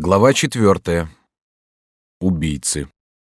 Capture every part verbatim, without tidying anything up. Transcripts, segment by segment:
Глава четвертая. Убийцы.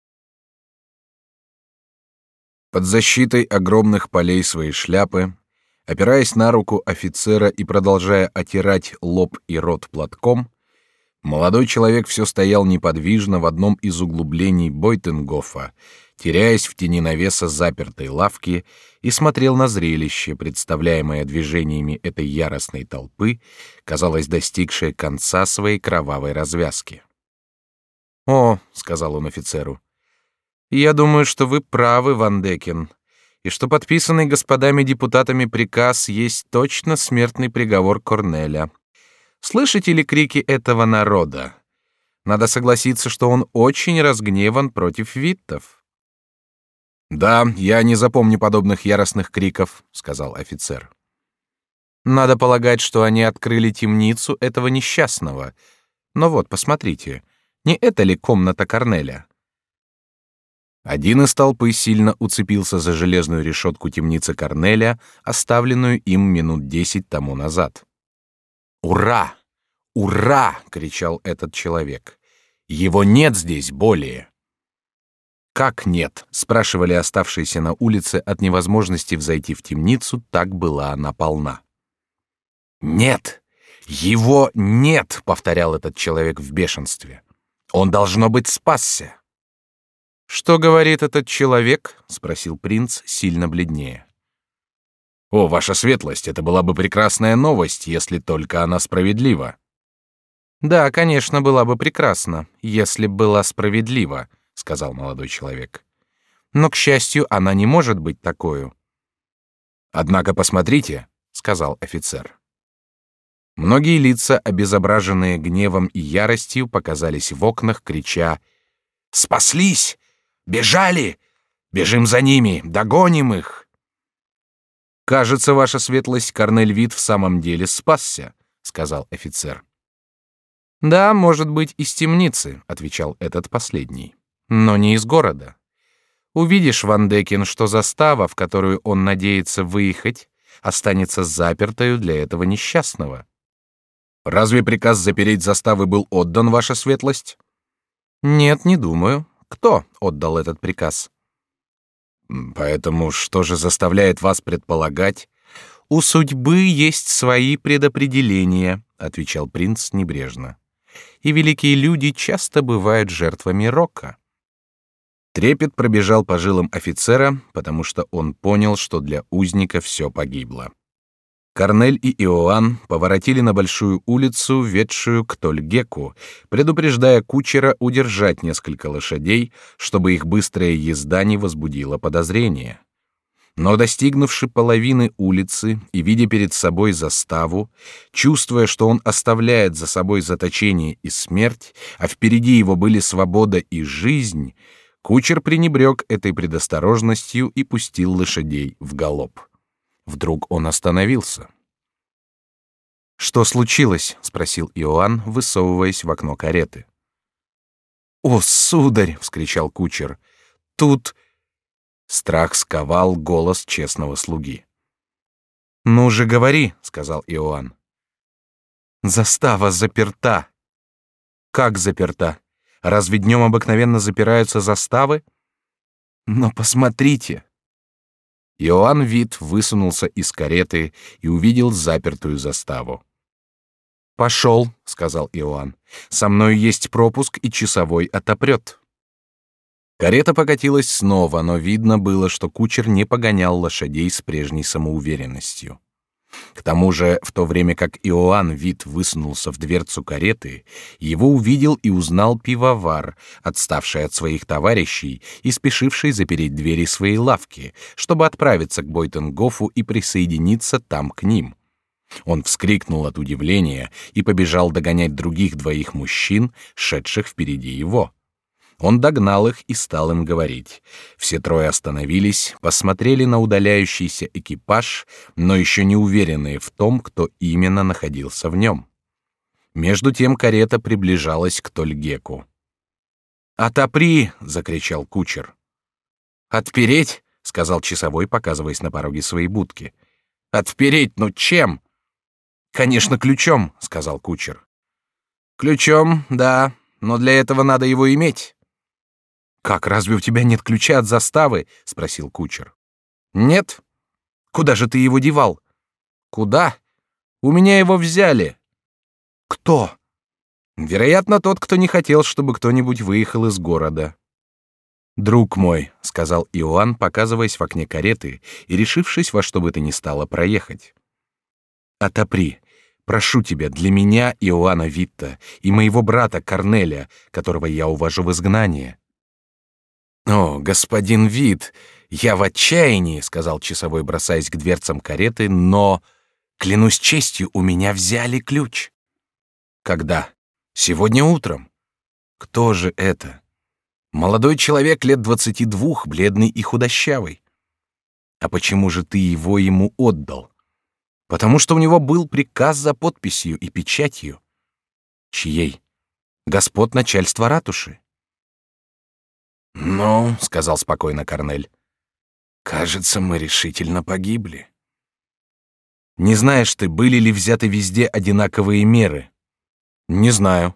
Под защитой огромных полей своей шляпы, опираясь на руку офицера и продолжая отирать лоб и рот платком, молодой человек все стоял неподвижно в одном из углублений Бойтенгофа, теряясь в тени навеса запертой лавки, и смотрел на зрелище, представляемое движениями этой яростной толпы, казалось, достигшее конца своей кровавой развязки. «О, — сказал он офицеру, — я думаю, что вы правы, Ван Декен, и что подписанный господами депутатами приказ есть точно смертный приговор Корнеля. Слышите ли крики этого народа? Надо согласиться, что он очень разгневан против виттов». «Да, я не запомню подобных яростных криков», — сказал офицер. «Надо полагать, что они открыли темницу этого несчастного. Но вот, посмотрите, не это ли комната Корнеля?» Один из толпы сильно уцепился за железную решетку темницы Корнеля, оставленную им минут десять тому назад. «Ура! Ура!» — кричал этот человек. «Его нет здесь более!» «Как нет?» — спрашивали оставшиеся на улице от невозможности взойти в темницу, так была она полна. «Нет! Его нет!» — повторял этот человек в бешенстве. «Он, должно быть, спасся!» «Что говорит этот человек?» — спросил принц, сильно бледнее. «О, ваша светлость, это была бы прекрасная новость, если только она справедлива». «Да, конечно, была бы прекрасна, если б была справедлива», — сказал молодой человек. «Но, к счастью, она не может быть такою». «Однако посмотрите», — сказал офицер. Многие лица, обезображенные гневом и яростью, показались в окнах, крича: «Спаслись! Бежали! Бежим за ними! Догоним их!» «Кажется, ваша светлость, Корнель Витт в самом деле спасся», — сказал офицер. «Да, может быть, из темницы», — отвечал этот последний, — «но не из города. Увидишь, Ван Декен, что застава, в которую он надеется выехать, останется запертою для этого несчастного». «Разве приказ запереть заставы был отдан, ваша светлость?» «Нет, не думаю. Кто отдал этот приказ?» «Поэтому что же заставляет вас предполагать?» «У судьбы есть свои предопределения», — отвечал принц небрежно. «И великие люди часто бывают жертвами рока». Трепет пробежал по жилам офицера, потому что он понял, что для узника все погибло. Корнель и Иоанн поворотили на большую улицу, ведшую к Тольгеку, предупреждая кучера удержать несколько лошадей, чтобы их быстрая езда не возбудила подозрения. Но, достигнувши половины улицы и видя перед собой заставу, чувствуя, что он оставляет за собой заточение и смерть, а впереди его были свобода и жизнь, кучер пренебрег этой предосторожностью и пустил лошадей в галоп. Вдруг он остановился. «Что случилось?» — спросил Иоанн, высовываясь в окно кареты. «О, сударь!» — вскричал кучер. «Тут...» Страх сковал голос честного слуги. «Ну же, говори!» — сказал Иоанн. «Застава заперта». «Как заперта? Разве днем обыкновенно запираются заставы?» «Но посмотрите!» Иоанн Витт высунулся из кареты и увидел запертую заставу. «Пошел», — сказал Иоанн, — «со мною есть пропуск, и часовой отопрет». Карета покатилась снова, но видно было, что кучер не погонял лошадей с прежней самоуверенностью. К тому же, в то время как Иоанн Витт высунулся в дверцу кареты, его увидел и узнал пивовар, отставший от своих товарищей и спешивший запереть двери своей лавки, чтобы отправиться к Бойтенгофу и присоединиться там к ним. Он вскрикнул от удивления и побежал догонять других двоих мужчин, шедших впереди его. Он догнал их и стал им говорить. Все трое остановились, посмотрели на удаляющийся экипаж, но еще не уверенные в том, кто именно находился в нем. Между тем карета приближалась к Тольгеку. «Отопри!» — закричал кучер. «Отпереть?» — сказал часовой, показываясь на пороге своей будки. «Отпереть? Ну чем?» «Конечно, ключом», — сказал кучер. Ключом, да, но для этого надо его иметь. Как, разве у тебя нет ключа от заставы? Спросил кучер. Нет. Куда же ты его девал? Куда? У меня его взяли. Кто? Вероятно, тот, кто не хотел, чтобы кто-нибудь выехал из города. Друг мой, сказал Иоанн, показываясь в окне кареты и решившись во что бы то ни стало проехать. Отопри, прошу тебя, для меня, Иоанна Витта, и моего брата Корнеля, которого я увожу в изгнание. О, господин Витт, я в отчаянии, сказал часовой, бросаясь к дверцам кареты, но, клянусь честью, у меня взяли ключ. Когда? Сегодня утром. Кто же это? Молодой человек лет двадцати двух, бледный и худощавый. А почему же ты его ему отдал? Потому что у него был приказ за подписью и печатью. Чьей? Господ начальства ратуши. Ну, сказал спокойно Корнель, кажется, мы решительно погибли. Не знаешь ты, были ли взяты везде одинаковые меры? Не знаю.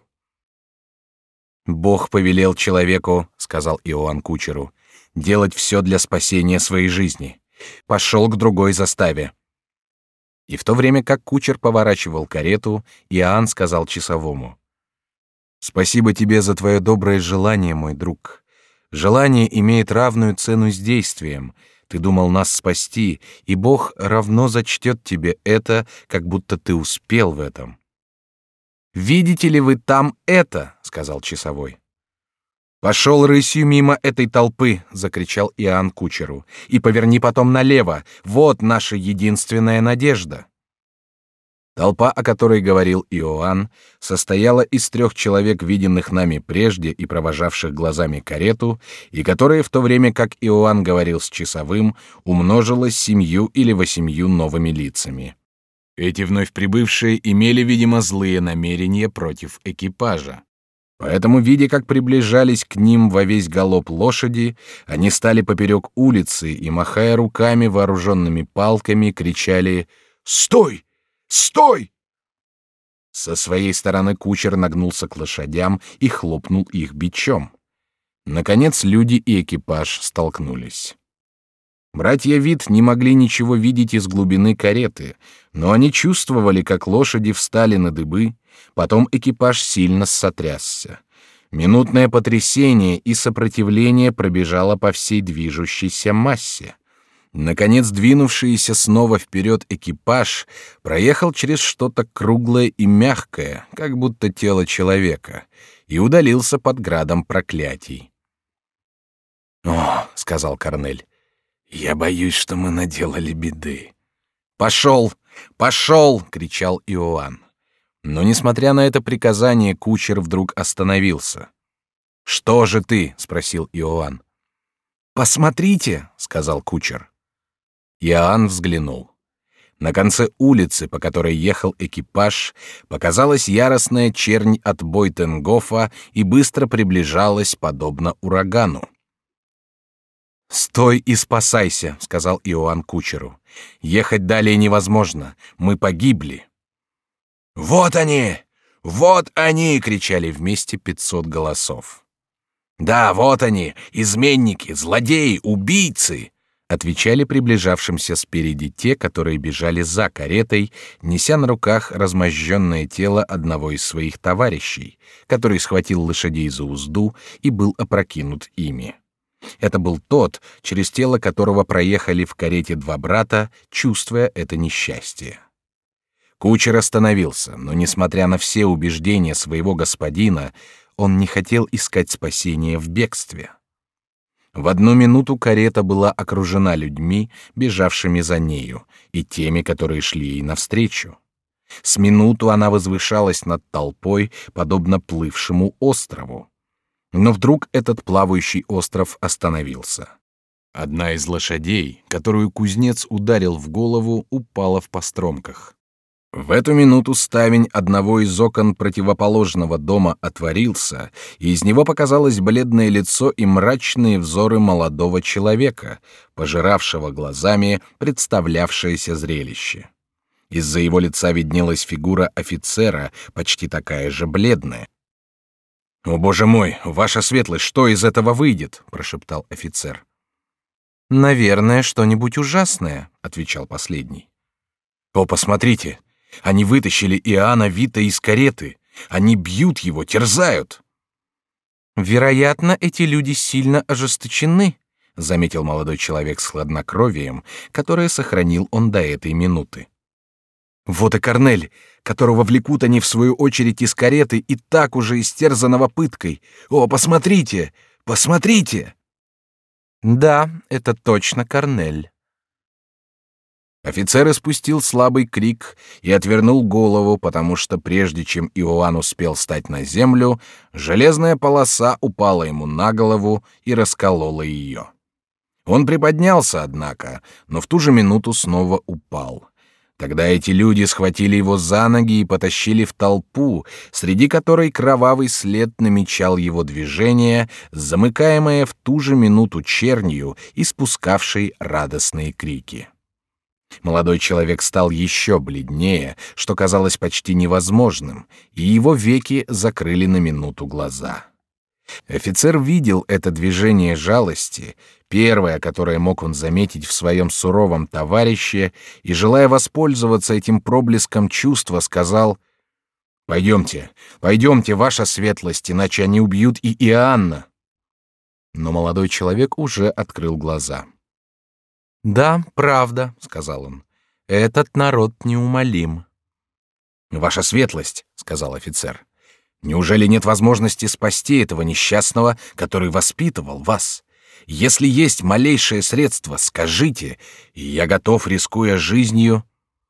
Бог повелел человеку, сказал Иоанн кучеру, делать все для спасения своей жизни. Пошел к другой заставе. И в то время, как кучер поворачивал карету, Иоанн сказал часовому: «Спасибо тебе за твое доброе желание, мой друг. Желание имеет равную цену с действием. Ты думал нас спасти, и Бог равно зачтет тебе это, как будто ты успел в этом». «Видите ли вы там это?» — сказал часовой. «Пошел рысью мимо этой толпы!» — закричал Иоанн кучеру. «И поверни потом налево! Вот наша единственная надежда!» Толпа, о которой говорил Иоанн, состояла из трех человек, виденных нами прежде и провожавших глазами карету, и которые в то время, как Иоанн говорил с часовым, умножилась семью или восемью новыми лицами. Эти вновь прибывшие имели, видимо, злые намерения против экипажа. Поэтому, видя, как приближались к ним во весь галоп лошади, они стали поперек улицы и, махая руками, вооруженными палками, кричали: «Стой! Стой!» Со своей стороны кучер нагнулся к лошадям и хлопнул их бичом. Наконец люди и экипаж столкнулись. Братья Витт не могли ничего видеть из глубины кареты, но они чувствовали, как лошади встали на дыбы, потом экипаж сильно сотрясся. Минутное потрясение и сопротивление пробежало по всей движущейся массе. Наконец, двинувшийся снова вперед экипаж проехал через что-то круглое и мягкое, как будто тело человека, и удалился под градом проклятий. «О, — сказал Корнель, — я боюсь, что мы наделали беды». «Пошел! Пошел!» — кричал Иоанн. Но, несмотря на это приказание, кучер вдруг остановился. «Что же ты?» — спросил Иоанн. «Посмотрите!» — сказал кучер. Иоанн взглянул. На конце улицы, по которой ехал экипаж, показалась яростная чернь от Бойтенгофа и быстро приближалась, подобно урагану. «Стой и спасайся», — сказал Иоанн кучеру. «Ехать далее невозможно. Мы погибли». «Вот они! Вот они!» — кричали вместе пятьсот голосов. «Да, вот они! Изменники, злодеи, убийцы!» — отвечали приближавшимся спереди те, которые бежали за каретой, неся на руках размозженное тело одного из своих товарищей, который схватил лошадей за узду и был опрокинут ими. Это был тот, через тело которого проехали в карете два брата, чувствуя это несчастье. Кучер остановился, но, несмотря на все убеждения своего господина, он не хотел искать спасения в бегстве. В одну минуту карета была окружена людьми, бежавшими за нею, и теми, которые шли ей навстречу. С минуту она возвышалась над толпой, подобно плывшему острову. Но вдруг этот плавающий остров остановился. Одна из лошадей, которую кузнец ударил в голову, упала в постромках. В эту минуту ставень одного из окон противоположного дома отворился, и из него показалось бледное лицо и мрачные взоры молодого человека, пожиравшего глазами представлявшееся зрелище. Из-за его лица виднелась фигура офицера, почти такая же бледная. «О, боже мой, ваша светлость, что из этого выйдет?» — прошептал офицер. «Наверное, что-нибудь ужасное», — отвечал последний. «О, посмотрите! Они вытащили Иоанна Витта из кареты! Они бьют его, терзают!» «Вероятно, эти люди сильно ожесточены», — заметил молодой человек с хладнокровием, которое сохранил он до этой минуты. «Вот и Корнель, которого влекут они в свою очередь из кареты и так уже истерзанного пыткой. О, посмотрите! Посмотрите!» «Да, это точно Корнель». Офицер испустил слабый крик и отвернул голову, потому что прежде чем Иоанн успел встать на землю, железная полоса упала ему на голову и расколола ее. Он приподнялся, однако, но в ту же минуту снова упал. Тогда эти люди схватили его за ноги и потащили в толпу, среди которой кровавый след намечал его движение, замыкаемое в ту же минуту чернью, испускавшей радостные крики. Молодой человек стал еще бледнее, что казалось почти невозможным, и его веки закрыли на минуту глаза. Офицер видел это движение жалости, первое, которое мог он заметить в своем суровом товарище, и, желая воспользоваться этим проблеском чувства, сказал: «Пойдемте, пойдемте, ваша светлость, иначе они убьют и Иоанна». Но молодой человек уже открыл глаза. «Да, правда», — сказал он, — «этот народ неумолим». «Ваша светлость», — сказал офицер, — «неужели нет возможности спасти этого несчастного, который воспитывал вас? Если есть малейшее средство, скажите, и я готов, рискуя жизнью».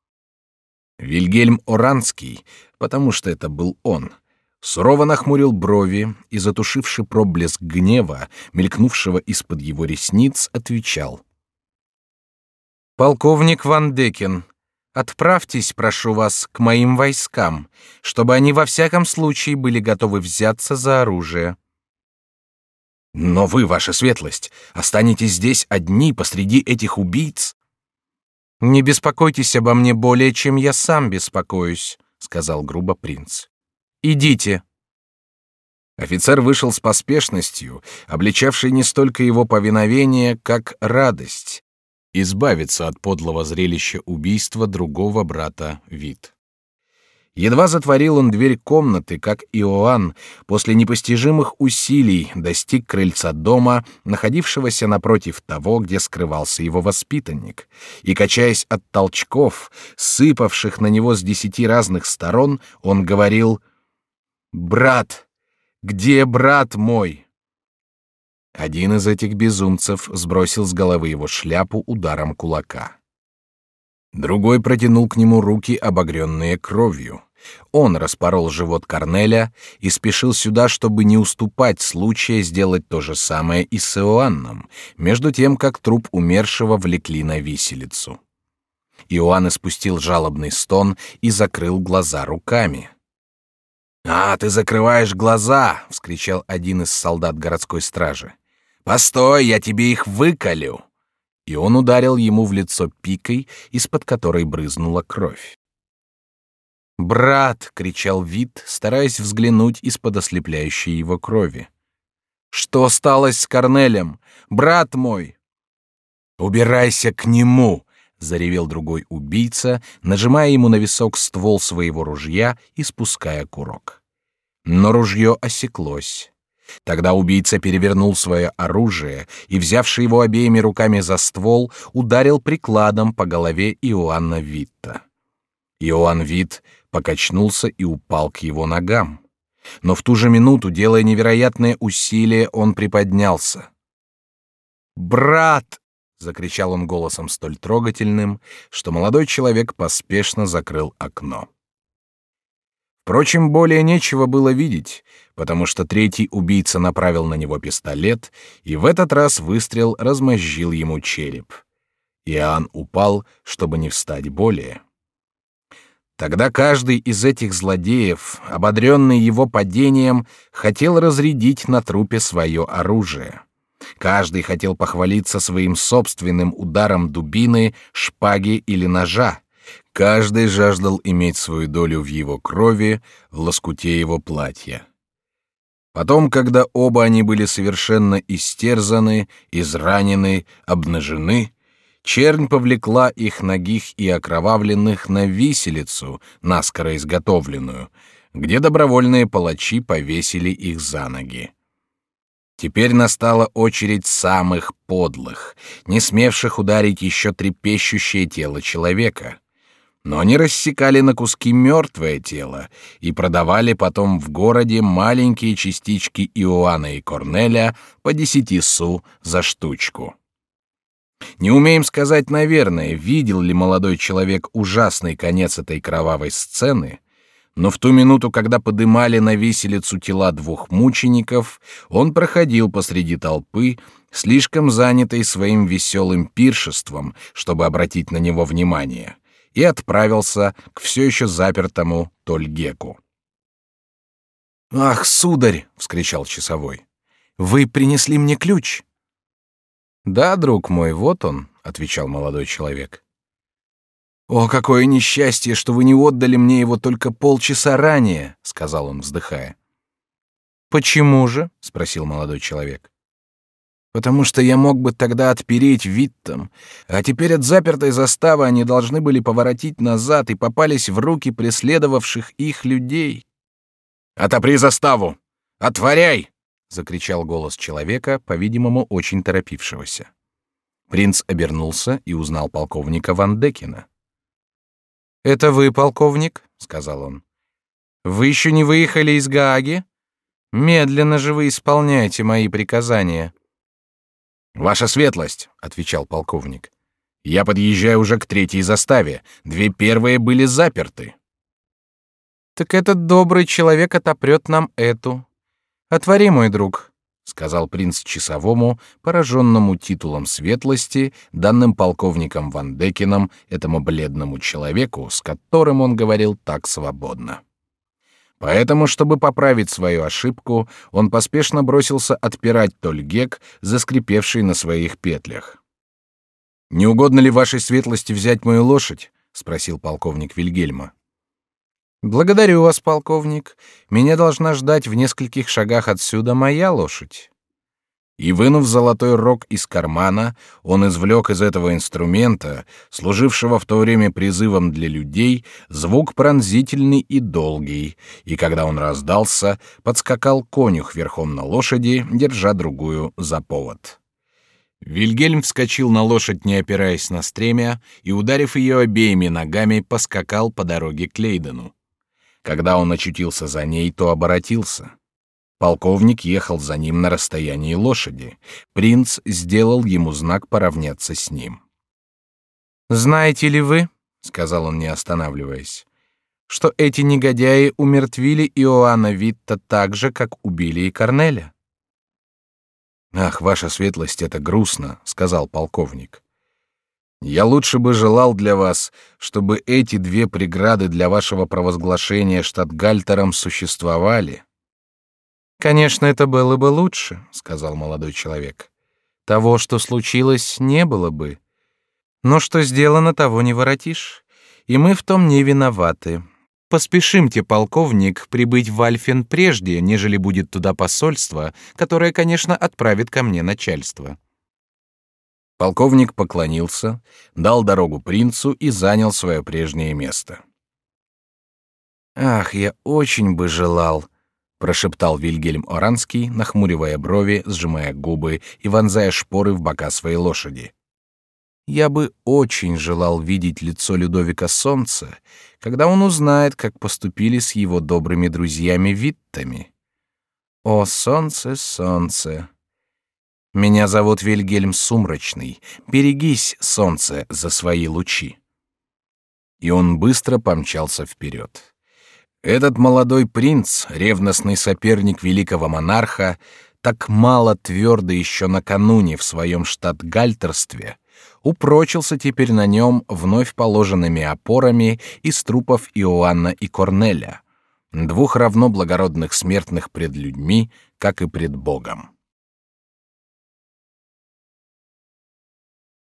Вильгельм Оранский, потому что это был он, сурово нахмурил брови и, затушивши проблеск гнева, мелькнувшего из-под его ресниц, отвечал: «Полковник Ван Декен, отправьтесь, прошу вас, к моим войскам, чтобы они во всяком случае были готовы взяться за оружие». «Но вы, ваша светлость, останетесь здесь одни посреди этих убийц?» «Не беспокойтесь обо мне более, чем я сам беспокоюсь», — сказал грубо принц. «Идите». Офицер вышел с поспешностью, обличавшей не столько его повиновение, как радость избавиться от подлого зрелища убийства другого брата Вит. Едва затворил он дверь комнаты, как Иоанн после непостижимых усилий достиг крыльца дома, находившегося напротив того, где скрывался его воспитанник, и, качаясь от толчков, сыпавших на него с десяти разных сторон, он говорил: «Брат, где брат мой?» Один из этих безумцев сбросил с головы его шляпу ударом кулака. Другой протянул к нему руки, обогренные кровью. Он распорол живот Корнеля и спешил сюда, чтобы не уступать случая сделать то же самое и с Иоанном, между тем, как труп умершего влекли на виселицу. Иоанн испустил жалобный стон и закрыл глаза руками. «А, ты закрываешь глаза!» — вскричал один из солдат городской стражи. «Постой, я тебе их выколю!» И он ударил ему в лицо пикой, из-под которой брызнула кровь. «Брат!» — кричал Вит, стараясь взглянуть из-под ослепляющей его крови. «Что сталось с Корнелем? Брат мой!» «Убирайся к нему!» — заревел другой убийца, нажимая ему на висок ствол своего ружья и спуская курок. Но ружье осеклось. Тогда убийца перевернул свое оружие и, взявши его обеими руками за ствол, ударил прикладом по голове Иоанна Витта. Иоанн Витт покачнулся и упал к его ногам. Но в ту же минуту, делая невероятные усилия, он приподнялся. «Брат!» — закричал он голосом столь трогательным, что молодой человек поспешно закрыл окно. Впрочем, более нечего было видеть, потому что третий убийца направил на него пистолет, и в этот раз выстрел размозжил ему череп. Иоанн упал, чтобы не встать более. Тогда каждый из этих злодеев, ободренный его падением, хотел разрядить на трупе свое оружие. Каждый хотел похвалиться своим собственным ударом дубины, шпаги или ножа, Каждый жаждал иметь свою долю в его крови, в лоскуте его платья. Потом, когда оба они были совершенно истерзаны, изранены, обнажены, чернь повлекла их нагих и окровавленных на виселицу, наскоро изготовленную, где добровольные палачи повесили их за ноги. Теперь настала очередь самых подлых, не смевших ударить еще трепещущее тело человека. Но они рассекали на куски мертвое тело и продавали потом в городе маленькие частички Иоанна и Корнеля по десяти су за штучку. Не умеем сказать, наверное, видел ли молодой человек ужасный конец этой кровавой сцены, но в ту минуту, когда подымали на виселицу тела двух мучеников, он проходил посреди толпы, слишком занятой своим веселым пиршеством, чтобы обратить на него внимание, и отправился к все еще запертому Тольгеку. «Ах, сударь!» — вскричал часовой. «Вы принесли мне ключ?» «Да, друг мой, вот он», — отвечал молодой человек. «О, какое несчастье, что вы не отдали мне его только полчаса ранее», — сказал он, вздыхая. «Почему же?» — спросил молодой человек. «Потому что я мог бы тогда отпереть Виттам, а теперь от запертой заставы они должны были поворотить назад и попались в руки преследовавших их людей». «Отопри заставу! Отворяй!» — закричал голос человека, по-видимому, очень торопившегося. Принц обернулся и узнал полковника Ван Декена. «Это вы, полковник?» — сказал он. «Вы еще не выехали из Гааги? Медленно же вы исполняете мои приказания». «Ваша светлость», — отвечал полковник, — «я подъезжаю уже к третьей заставе. Две первые были заперты». «Так этот добрый человек отопрет нам эту. Отвори, мой друг», — сказал принц часовому, пораженному титулом светлости, данным полковником Ван Декеном этому бледному человеку, с которым он говорил так свободно. Поэтому, чтобы поправить свою ошибку, он поспешно бросился отпирать Тольгек, заскрипевший на своих петлях. «Не угодно ли вашей светлости взять мою лошадь?» — спросил полковник Вильгельма. «Благодарю вас, полковник. Меня должна ждать в нескольких шагах отсюда моя лошадь». И, вынув золотой рог из кармана, он извлек из этого инструмента, служившего в то время призывом для людей, звук пронзительный и долгий, и когда он раздался, подскакал конюх верхом на лошади, держа другую за повод. Вильгельм вскочил на лошадь, не опираясь на стремя, и, ударив ее обеими ногами, поскакал по дороге к Лейдену. Когда он очутился за ней, то оборотился. Полковник ехал за ним на расстоянии лошади. Принц сделал ему знак поравняться с ним. «Знаете ли вы, — сказал он, не останавливаясь, — что эти негодяи умертвили Иоанна Витта так же, как убили и Корнеля?» «Ах, ваша светлость, это грустно, — сказал полковник. Я лучше бы желал для вас, чтобы эти две преграды для вашего провозглашения штатгальтером существовали». «Конечно, это было бы лучше, — сказал молодой человек. Того, что случилось, не было бы. Но что сделано, того не воротишь, и мы в том не виноваты. Поспешимте, полковник, прибыть в Альфен прежде, нежели будет туда посольство, которое, конечно, отправит ко мне начальство». Полковник поклонился, дал дорогу принцу и занял свое прежнее место. «Ах, я очень бы желал, — прошептал Вильгельм Оранский, нахмуривая брови, сжимая губы и вонзая шпоры в бока своей лошади. Я бы очень желал видеть лицо Людовика Солнца, когда он узнает, как поступили с его добрыми друзьями Виттами. О, солнце, солнце! Меня зовут Вильгельм Сумрачный. Берегись, солнце, за свои лучи». И он быстро помчался вперед. Этот молодой принц, ревностный соперник великого монарха, так мало твердо еще накануне в своем штатгальтерстве, упрочился теперь на нем вновь положенными опорами из трупов Иоанна и Корнеля, двух равно благородных смертных пред людьми, как и пред Богом.